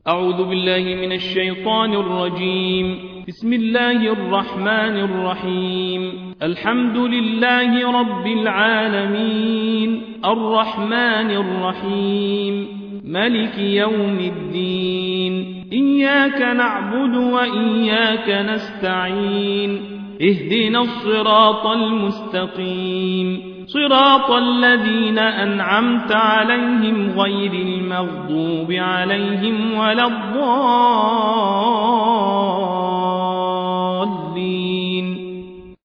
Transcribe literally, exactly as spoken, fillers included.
أعوذ بالله من الشيطان الرجيم. بسم الله الرحمن الرحيم. الحمد لله رب العالمين، الرحمن الرحيم، ملك يوم الدين. إياك نعبد وإياك نستعين. اهدنا الصراط المستقيم، صراط الذين أنعمت عليهم غير المغضوب عليهم ولا الضالين.